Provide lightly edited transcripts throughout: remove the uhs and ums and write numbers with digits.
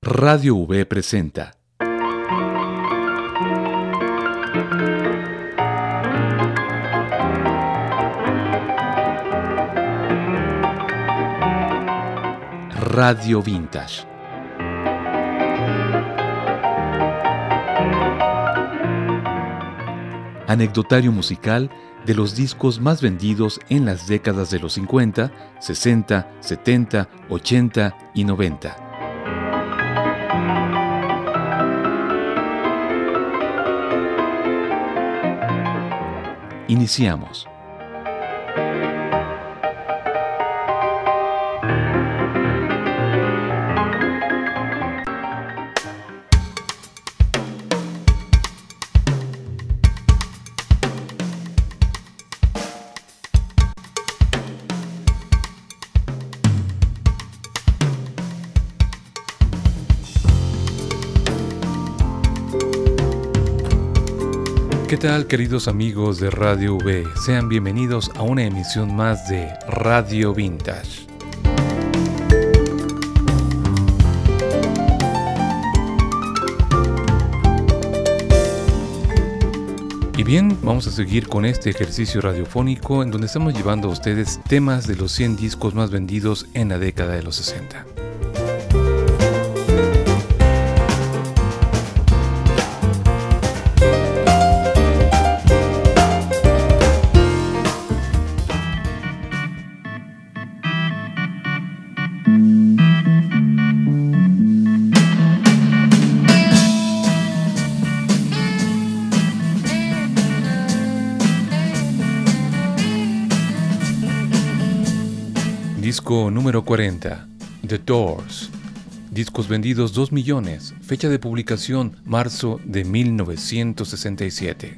Radio V presenta Radio Vintage. Anecdotario musical de los discos más vendidos en las décadas de los 50, 60, 70, 80 y 90. Iniciamos. ¿Qué tal, queridos amigos de Radio V? Sean bienvenidos a una emisión más de Radio Vintage. Y bien, vamos a seguir con este ejercicio radiofónico en donde estamos llevando a ustedes temas de los 100 discos más vendidos en la década de los 60. Disco número 40, The Doors. Discos vendidos 2 millones. Fecha de publicación, marzo de 1967.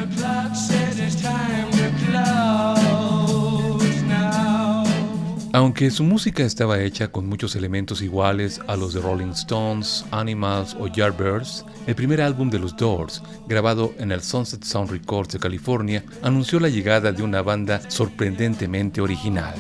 Aunque su música estaba hecha con muchos elementos iguales a los de Rolling Stones, Animals o Yardbirds, el primer álbum de los Doors, grabado en el Sunset Sound Records de California, anunció la llegada de una banda sorprendentemente original.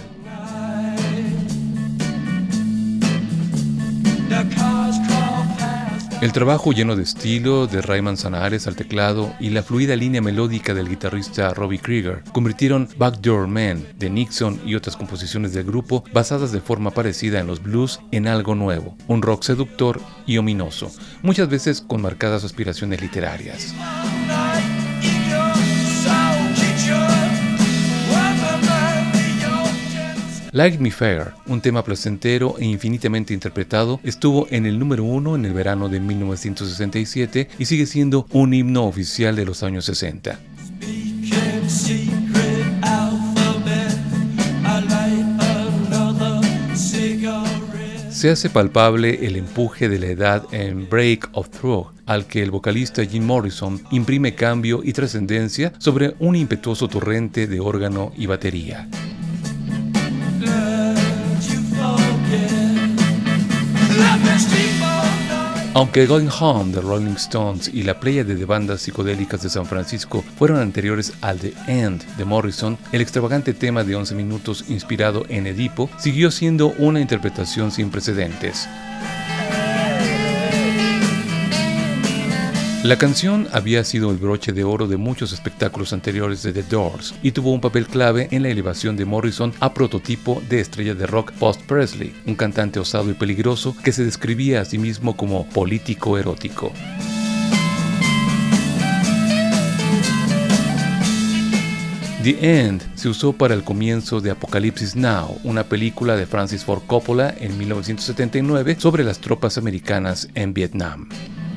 El trabajo lleno de estilo de Ray Manzanares al teclado y la fluida línea melódica del guitarrista Robbie Krieger convirtieron Backdoor Man de Nixon y otras composiciones del grupo basadas de forma parecida en los blues en algo nuevo, un rock seductor y ominoso, muchas veces con marcadas aspiraciones literarias. Light Me Fair, un tema placentero e infinitamente interpretado, estuvo en el número 1 en el verano de 1967 y sigue siendo un himno oficial de los años 60. Se hace palpable el empuje de la edad en Break of Through, al que el vocalista Jim Morrison imprime cambio y trascendencia sobre un impetuoso torrente de órgano y batería. Aunque Going Home de Rolling Stones y la pléyade de bandas psicodélicas de San Francisco fueron anteriores al The End de Morrison, el extravagante tema de 11 minutos inspirado en Edipo siguió siendo una interpretación sin precedentes. La canción había sido el broche de oro de muchos espectáculos anteriores de The Doors y tuvo un papel clave en la elevación de Morrison a prototipo de estrella de rock post-Presley, un cantante osado y peligroso que se describía a sí mismo como político erótico. The End se usó para el comienzo de Apocalypse Now, una película de Francis Ford Coppola en 1979 sobre las tropas americanas en Vietnam.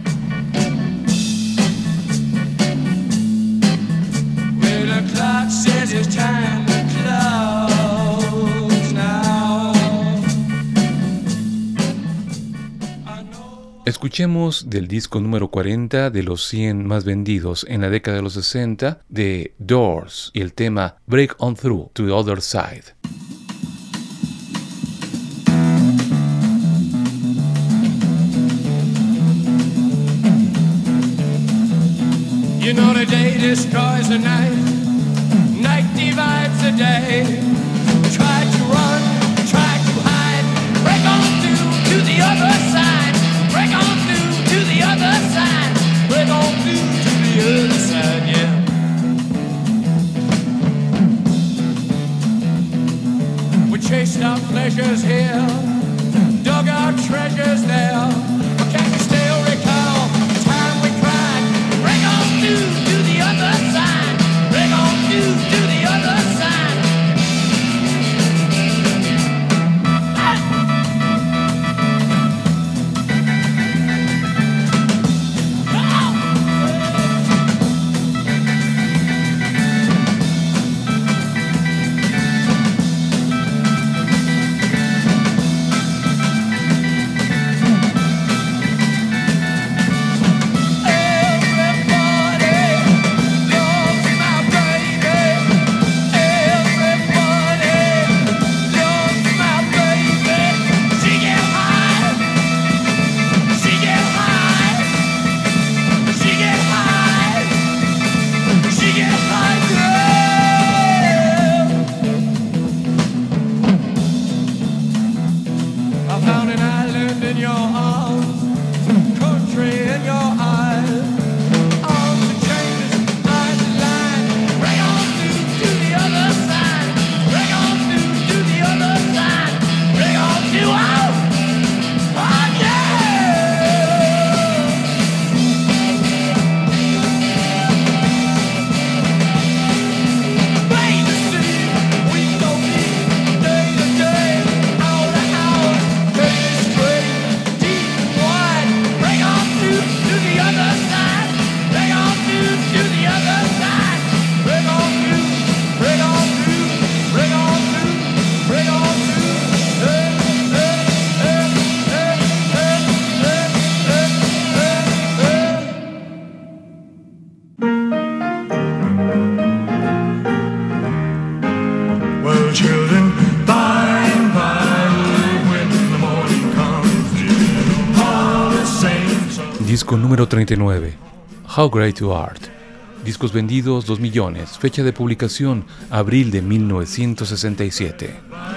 Escuchemos del disco número 40 de los 100 más vendidos en la década de los 60 de Doors y el tema Break On Through to the Other Side. You know the day destroys the night, night divides the day. Try to run, try to hide, break on through to the other side. Disco número 39, How Great You Art. Discos vendidos 2 millones, fecha de publicación abril de 1967.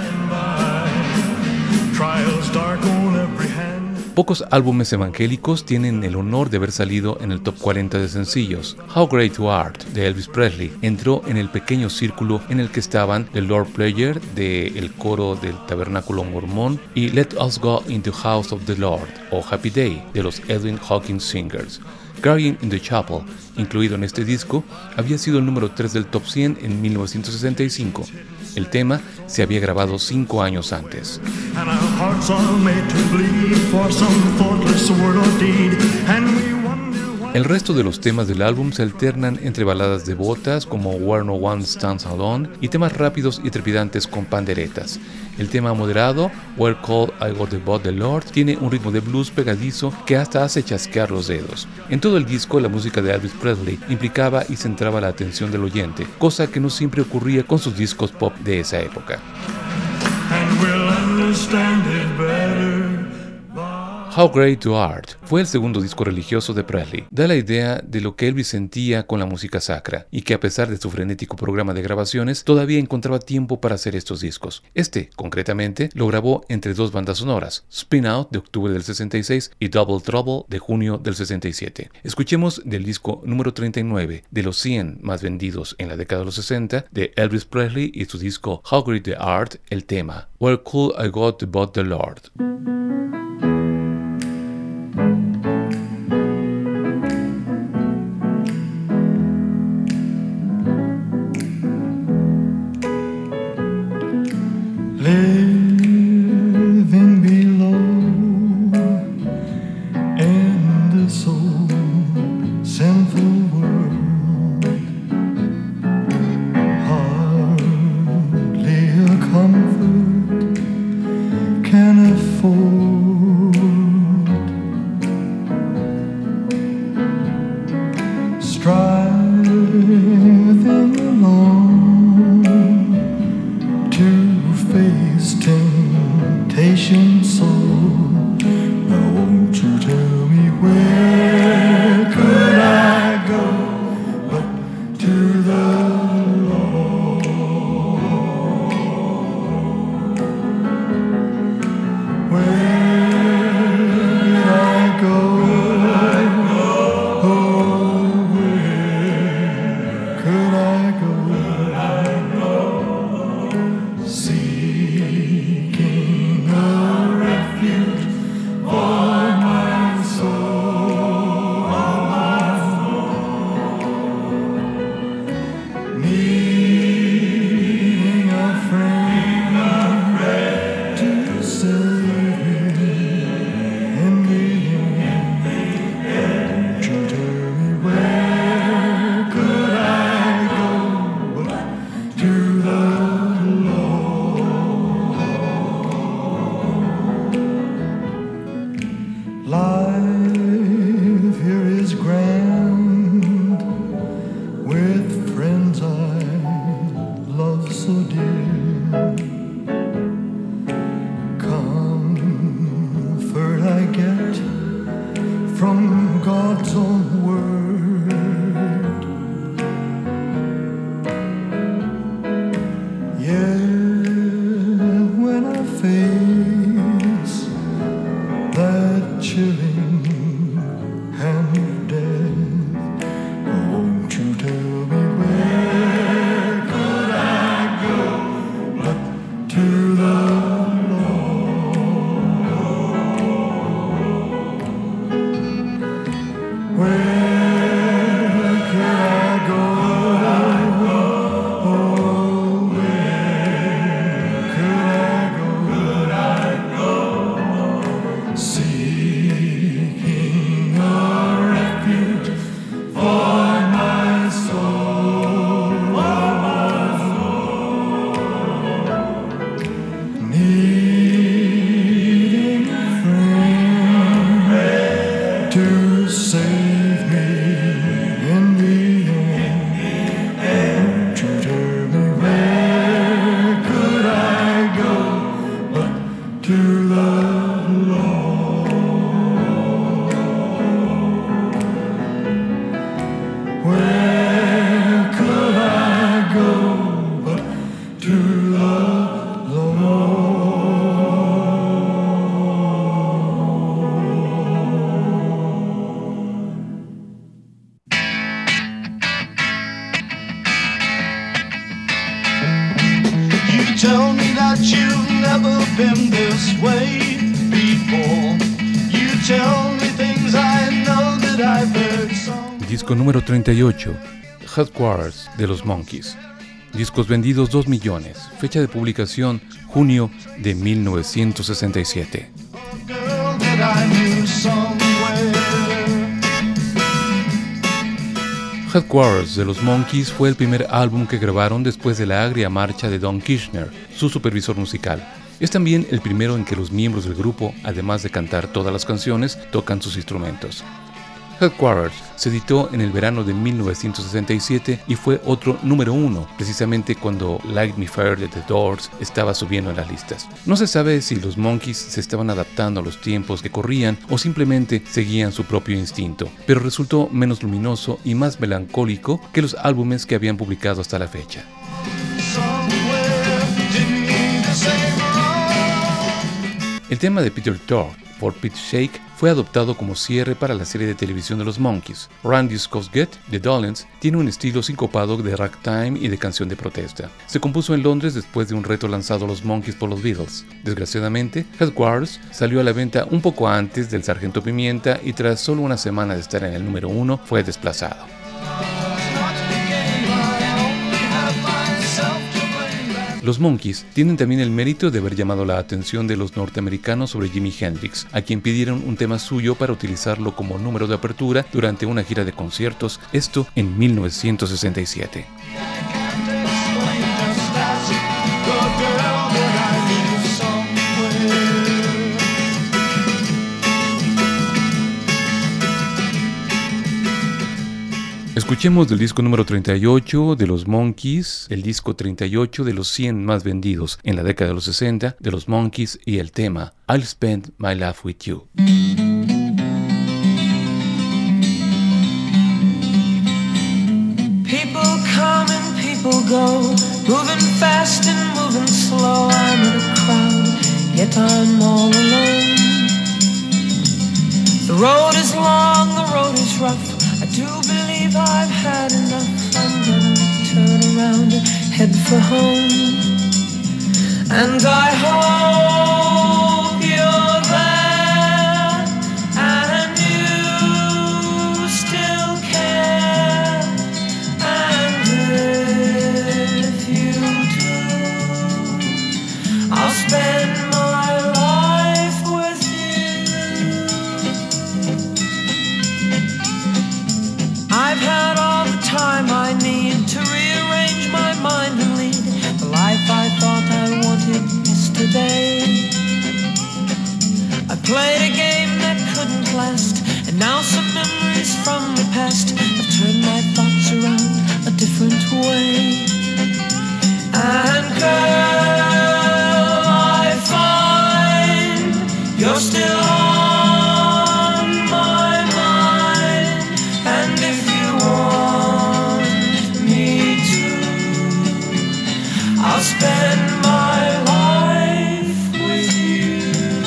Pocos álbumes evangélicos tienen el honor de haber salido en el top 40 de sencillos. How Great You Art, de Elvis Presley, entró en el pequeño círculo en el que estaban The Lord Prayer, del coro del Tabernáculo Mormón, y Let Us Go into the House of the Lord, o Happy Day, de los Edwin Hawkins Singers. Crying in the Chapel, incluido en este disco, había sido el número 3 del top 100 en 1965. El tema se había grabado 5 años antes. El resto de los temas del álbum se alternan entre baladas devotas como Where No One Stands Alone y temas rápidos y trepidantes con panderetas. El tema moderado, Where Could I Go But the Lord, tiene un ritmo de blues pegadizo que hasta hace chasquear los dedos. En todo el disco, la música de Elvis Presley implicaba y centraba la atención del oyente, cosa que no siempre ocurría con sus discos pop de esa época. How Great You Art fue el segundo disco religioso de Presley. Da la idea de lo que Elvis sentía con la música sacra y que a pesar de su frenético programa de grabaciones, todavía encontraba tiempo para hacer estos discos. Concretamente, lo grabó entre 2 bandas sonoras, Spin Out de octubre del 66 y Double Trouble de junio del 67. Escuchemos del disco número 39 de los 100 más vendidos en la década de los 60 de Elvis Presley y su disco How Great You Art, el tema Where Could I Go But the Lord. Living below in this old sinful world, hardly a comfort can afford. Striving along to face temptation so. Now won't you tell me where could I go but to the Lord? Where could I go? Oh, where could I go? Seeking a refuge for my soul, needing a friend to save in the end. Won't you tell me where could I go but to the life here is grand, with friends I love so dear. Comfort I get from God's own word. Yeah, when I face that chilling hand of death, won't you tell me where could I go but to the Lord? Where could I go? Oh, where could I go? Seeking been this way before. You tell me things I know that I've heard some. Disco número 38, Headquarters de los Monkees. Discos vendidos 2 millones. Fecha de publicación junio de 1967. Girl that I knew somewhere. Headquarters de los Monkees fue el primer álbum que grabaron después de la agria marcha de Don Kirshner, su supervisor musical. Es también el primero en que los miembros del grupo, además de cantar todas las canciones, tocan sus instrumentos. Headquarters se editó en el verano de 1967 y fue otro número 1, precisamente cuando Light Me Fire de The Doors estaba subiendo en las listas. No se sabe si los Monkees se estaban adaptando a los tiempos que corrían o simplemente seguían su propio instinto, pero resultó menos luminoso y más melancólico que los álbumes que habían publicado hasta la fecha. El tema de Peter Tork, For Pete's Sake, fue adoptado como cierre para la serie de televisión de los Monkees. Randy Scott-Gett, de Dolenz, tiene un estilo sincopado de ragtime y de canción de protesta. Se compuso en Londres después de un reto lanzado a los Monkees por los Beatles. Desgraciadamente, Headquarters salió a la venta un poco antes del Sargento Pimienta y tras solo una semana de estar en el número 1, fue desplazado. Los Monkees tienen también el mérito de haber llamado la atención de los norteamericanos sobre Jimi Hendrix, a quien pidieron un tema suyo para utilizarlo como número de apertura durante una gira de conciertos, esto en 1967. Escuchemos del disco número 38 de los Monkees, el disco 38 de los 100 más vendidos en la década de los 60 de los Monkees y el tema I'll Spend My Life With You. People come and people go, moving fast and moving slow. I'm in a crowd, yet I'm all alone. The road is long, the road is rough. I do believe I've had enough. I'm gonna turn around and head for home. And I hope you're there and you still care. And if you do, I'll spend my life with you. I've had all the time I need to rearrange my mind and lead the life I thought I wanted yesterday. I played a game that couldn't last, and now some memories from the past have turned my thoughts around a different way. And girl, I find you're still on my mind. And if you want me to, I'll spend my life with you.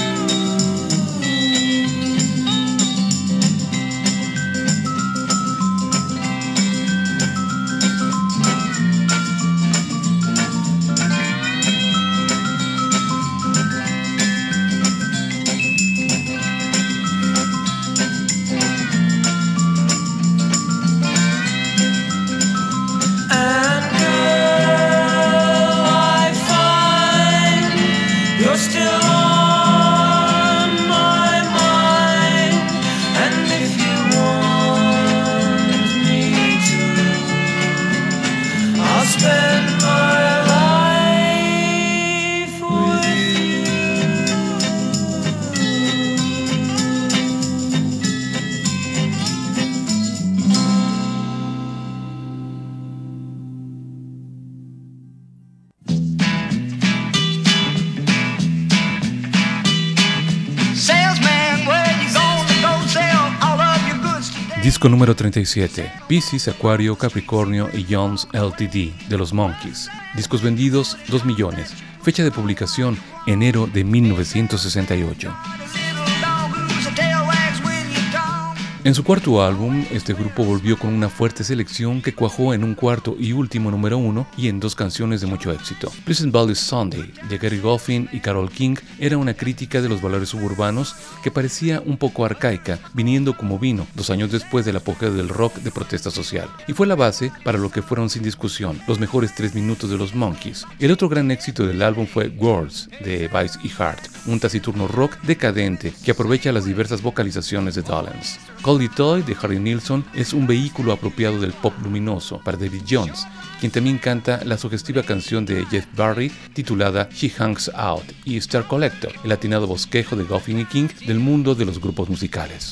And girl, I find you're still on my mind. And if you want me to, I'll spend my life with you. Salesman, where you gonna go sell all of your goods today? Disco número 37, Piscis, Acuario, Capricornio y Jones Ltd. de los Monkees. Discos vendidos 2 millones. Fecha de publicación enero de 1968. En su cuarto álbum, este grupo volvió con una fuerte selección que cuajó en un cuarto y último número 1 y en 2 canciones de mucho éxito. Pleasant Valley Sunday, de Gary Goffin y Carole King, era una crítica de los valores suburbanos que parecía un poco arcaica, viniendo como vino 2 años después del apogeo del rock de protesta social. Y fue la base para lo que fueron sin discusión los mejores 3 minutos de los Monkees. El otro gran éxito del álbum fue Words, de Vice y Hart, un taciturno rock decadente que aprovecha las diversas vocalizaciones de Dolenz. Call It Toy, de Harry Nilsson, es un vehículo apropiado del pop luminoso para David Jones, quien también canta la sugestiva canción de Jeff Barry titulada She Hangs Out, y Star Collector, el atinado bosquejo de Goffin y King del mundo de los grupos musicales.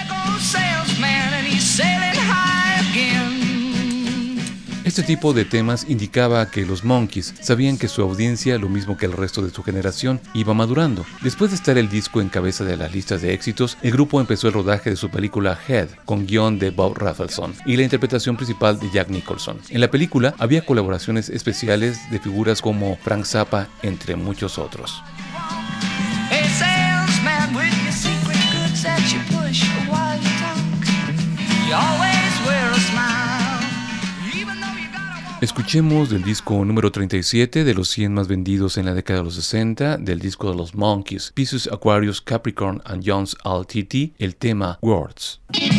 Este tipo de temas indicaba que los Monkees sabían que su audiencia, lo mismo que el resto de su generación, iba madurando. Después de estar el disco en cabeza de las listas de éxitos, el grupo empezó el rodaje de su película Head, con guión de Bob Rafelson y la interpretación principal de Jack Nicholson. En la película había colaboraciones especiales de figuras como Frank Zappa, entre muchos otros. Escuchemos del disco número 37 de los 100 más vendidos en la década de los 60, del disco de los Monkees, Pisces, Aquarius, Capricorn and Jones LTD, el tema Words.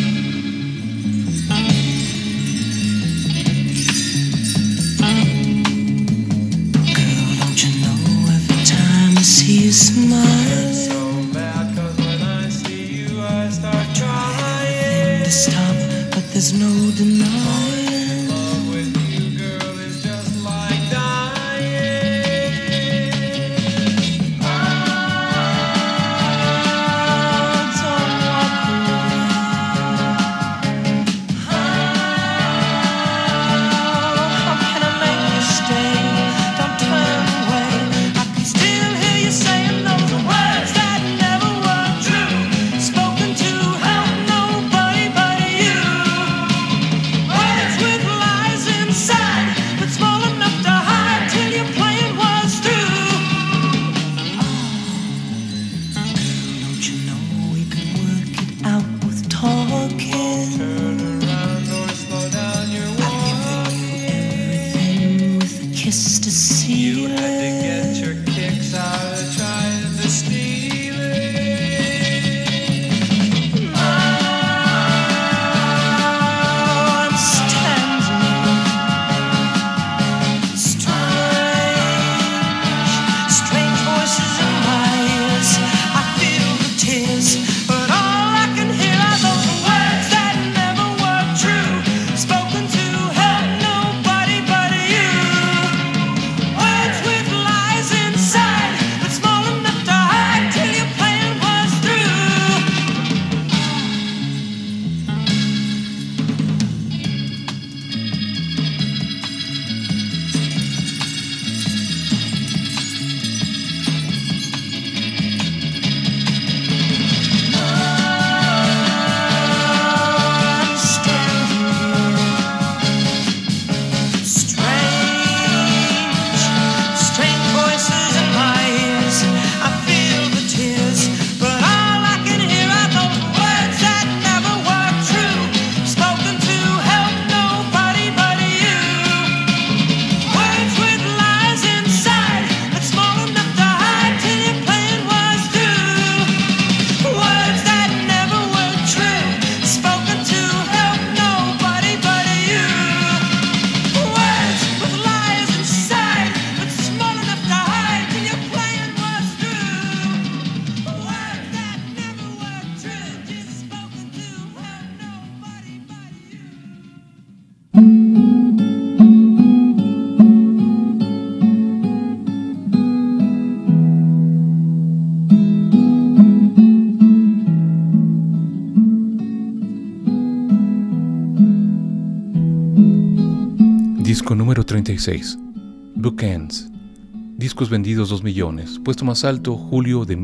Disco número 36, Bookends, discos vendidos 2 millones, puesto más alto julio de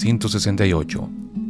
1968.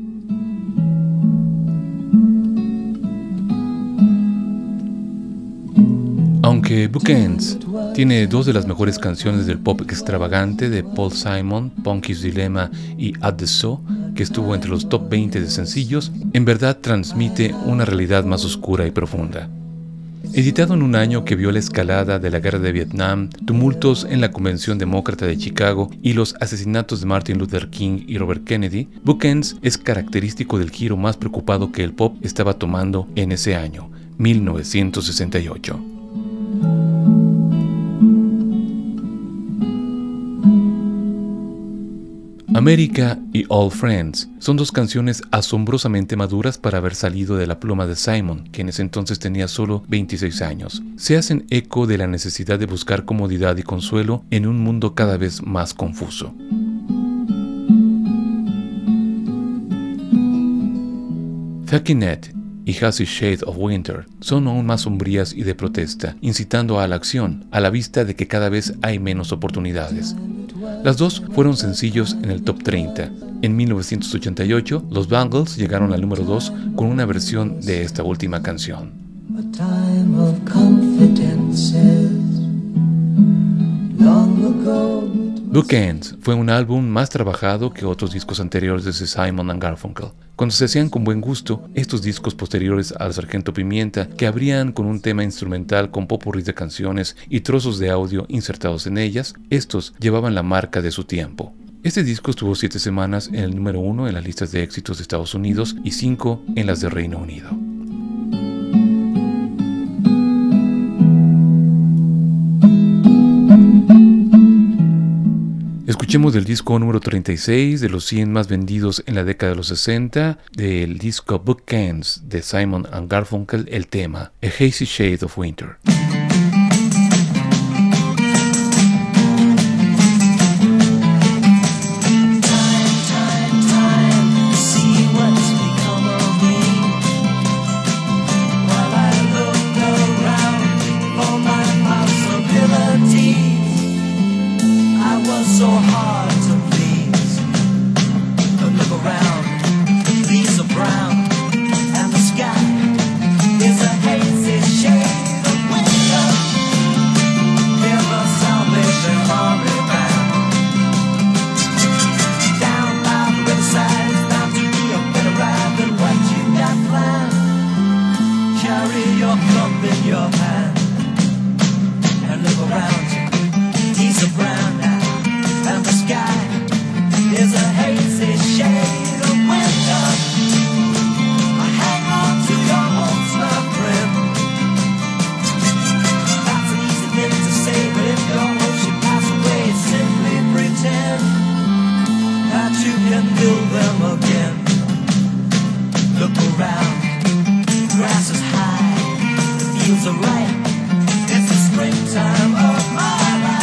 Aunque Bookends tiene 2 de las mejores canciones del pop extravagante de Paul Simon, Punky's Dilemma y At the Zoo, que estuvo entre los top 20 de sencillos, en verdad transmite una realidad más oscura y profunda. Editado en un año que vio la escalada de la guerra de Vietnam, tumultos en la Convención Demócrata de Chicago y los asesinatos de Martin Luther King y Robert Kennedy, Bookends es característico del giro más preocupado que el pop estaba tomando en ese año, 1968. America y All Friends son dos canciones asombrosamente maduras para haber salido de la pluma de Simon, que en ese entonces tenía solo 26 años. Se hacen eco de la necesidad de buscar comodidad y consuelo en un mundo cada vez más confuso. Fucking Ned y Hazy Shade of Winter son aún más sombrías y de protesta, incitando a la acción, a la vista de que cada vez hay menos oportunidades. Las dos fueron sencillos en el top 30. En 1988, los Bangles llegaron al número 2 con una versión de esta última canción. Bookends fue un álbum más trabajado que otros discos anteriores de Simon & Garfunkel. Cuando se hacían con buen gusto, estos discos posteriores al Sargento Pimienta, que abrían con un tema instrumental con popurrí de canciones y trozos de audio insertados en ellas, estos llevaban la marca de su tiempo. Este disco estuvo 7 semanas en el número 1 en las listas de éxitos de Estados Unidos y 5 en las de Reino Unido. Escuchemos del disco número 36 de los 100 más vendidos en la década de los 60, del disco Bookends de Simon & Garfunkel, el tema A Hazy Shade of Winter. So hard to please, but look around, leaves are brown, and the sky is a hazy shade of winter. Hear the Salvation Army band down by the riverside. It's bound to be a better ride than what you got planned. Carry your cup in your hand and look around you. Leaves are brown now, and the sky is a hazy shade of winter. Hang on to your hopes, my friend. That's an easy thing to say, but if your hopes should pass away, simply pretend that you can build them again. Look around, the grass is high, the fields are ripe. It's the springtime of my life.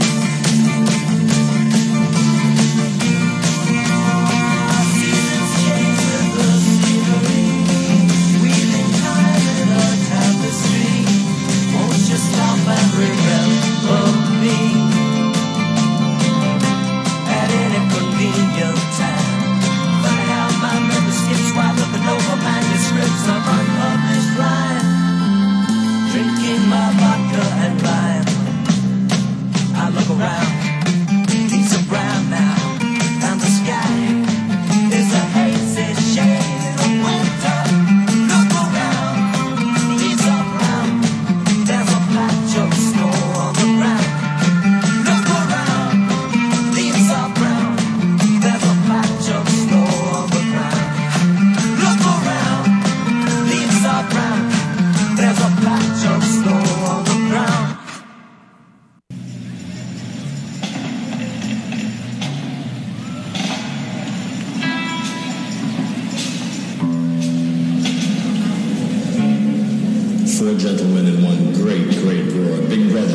Four gentlemen and one great, great roar. Big brother.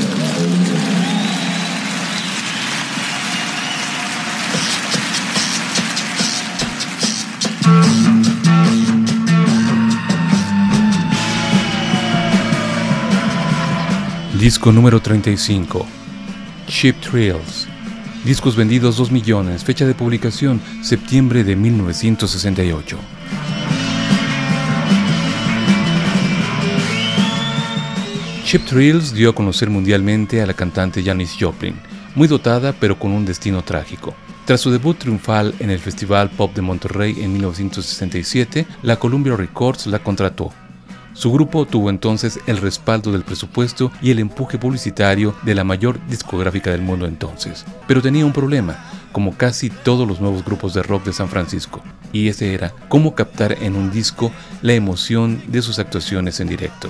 Disco número 35. Cheap Thrills. Discos vendidos 2 millones. Fecha de publicación septiembre de 1968. Cheap Thrills dio a conocer mundialmente a la cantante Janis Joplin, muy dotada pero con un destino trágico. Tras su debut triunfal en el Festival Pop de Monterrey en 1967, la Columbia Records la contrató. Su grupo tuvo entonces el respaldo del presupuesto y el empuje publicitario de la mayor discográfica del mundo entonces. Pero tenía un problema, como casi todos los nuevos grupos de rock de San Francisco, y ese era cómo captar en un disco la emoción de sus actuaciones en directo.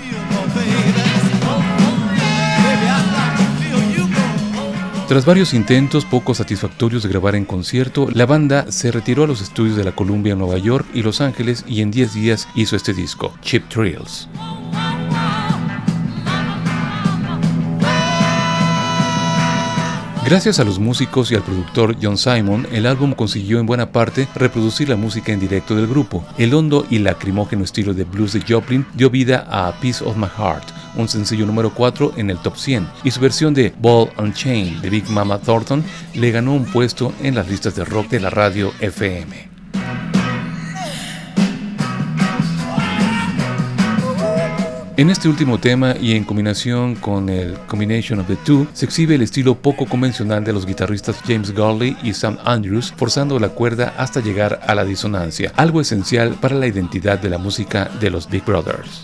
Tras varios intentos poco satisfactorios de grabar en concierto, la banda se retiró a los estudios de la Columbia en Nueva York y Los Ángeles y en 10 días hizo este disco, Cheap Thrills. Gracias a los músicos y al productor John Simon, el álbum consiguió en buena parte reproducir la música en directo del grupo. El hondo y lacrimógeno estilo de blues de Joplin dio vida a A Piece of My Heart, un sencillo número 4 en el top 100, y su versión de Ball and Chain de Big Mama Thornton le ganó un puesto en las listas de rock de la radio FM. En este último tema y en combinación con el Combination of the Two, se exhibe el estilo poco convencional de los guitarristas James Gurley y Sam Andrews, forzando la cuerda hasta llegar a la disonancia, algo esencial para la identidad de la música de los Big Brothers.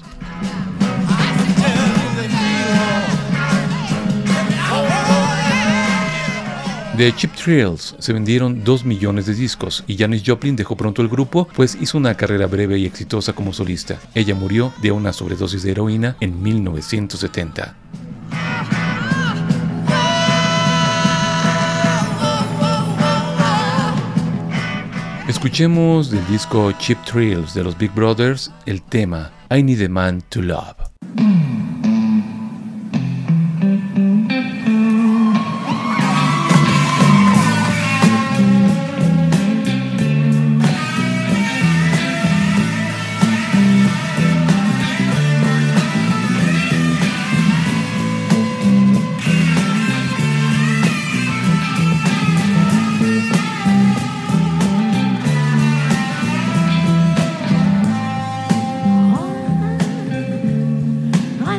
De Cheap Thrills se vendieron 2 millones de discos y Janis Joplin dejó pronto el grupo, pues hizo una carrera breve y exitosa como solista. Ella murió de una sobredosis de heroína en 1970. Escuchemos del disco Cheap Thrills de los Big Brothers el tema I Need a Man to Love. I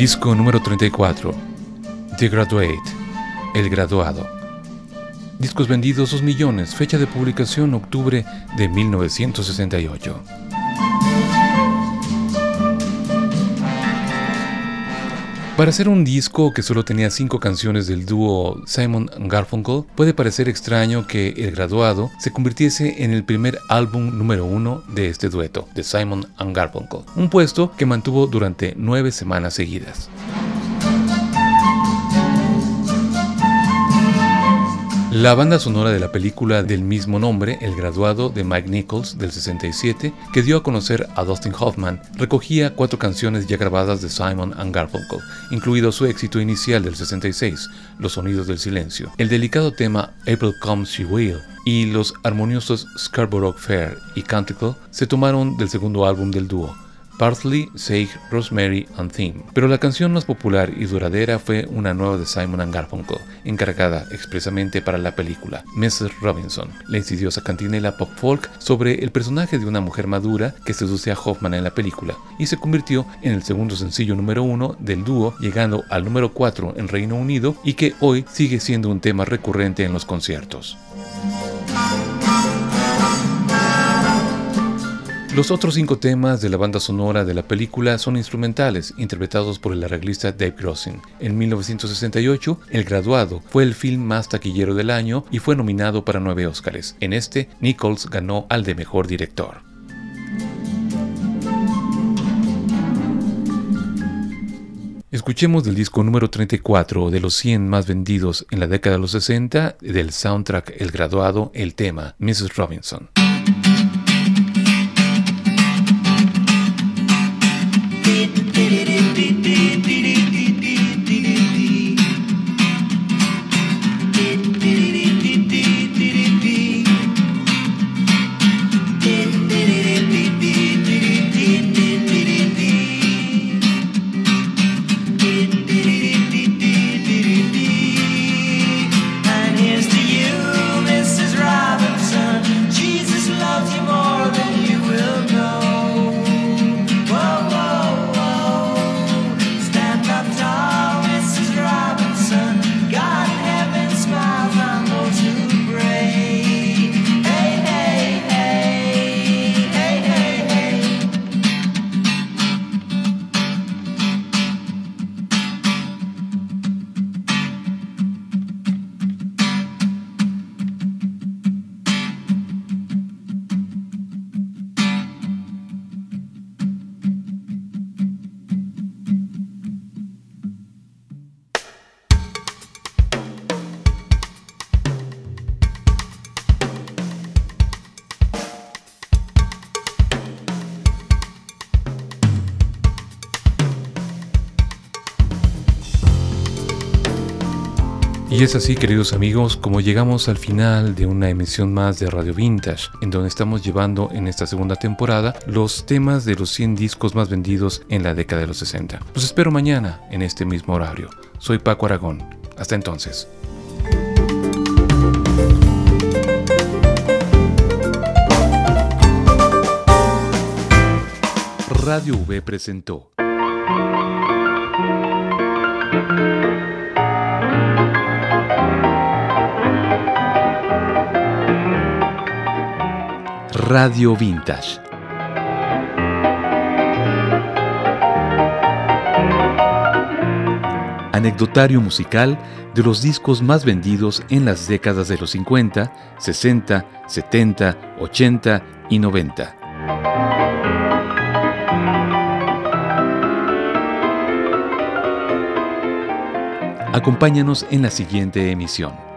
Disco número 34, The Graduate, El Graduado. Discos vendidos 2 millones, fecha de publicación octubre de 1968. Para hacer un disco que solo tenía 5 canciones del dúo Simon & Garfunkel, puede parecer extraño que El Graduado se convirtiese en el primer álbum número 1 de este dueto, de Simon & Garfunkel, un puesto que mantuvo durante 9 semanas seguidas. La banda sonora de la película del mismo nombre, El Graduado, de Mike Nichols, del 67, que dio a conocer a Dustin Hoffman, recogía 4 canciones ya grabadas de Simon & Garfunkel, incluido su éxito inicial del 66, Los Sonidos del Silencio, el delicado tema April Comes She Will, y los armoniosos Scarborough Fair y Canticle se tomaron del segundo álbum del dúo, Parsley, Sage, Rosemary and Thyme. Pero la canción más popular y duradera fue una nueva de Simon & Garfunkel, encargada expresamente para la película, Mrs. Robinson, la insidiosa cantinela pop folk sobre el personaje de una mujer madura que seduce a Hoffman en la película, y se convirtió en el segundo sencillo número 1 del dúo, llegando al número 4 en Reino Unido y que hoy sigue siendo un tema recurrente en los conciertos. Los otros 5 temas de la banda sonora de la película son instrumentales, interpretados por el arreglista Dave Grossin. En 1968, El Graduado fue el film más taquillero del año y fue nominado para 9 Óscares. En este, Nichols ganó al de Mejor Director. Escuchemos del disco número 34 de los 100 más vendidos en la década de los 60, del soundtrack El Graduado, el tema Mrs. Robinson. Y es así, queridos amigos, como llegamos al final de una emisión más de Radio Vintage, en donde estamos llevando en esta segunda temporada los temas de los 100 discos más vendidos en la década de los 60. Los espero mañana en este mismo horario. Soy Paco Aragón. Hasta entonces. Radio V presentó Radio Vintage. Anecdotario musical de los discos más vendidos en las décadas de los 50, 60, 70, 80 y 90. Acompáñanos en la siguiente emisión.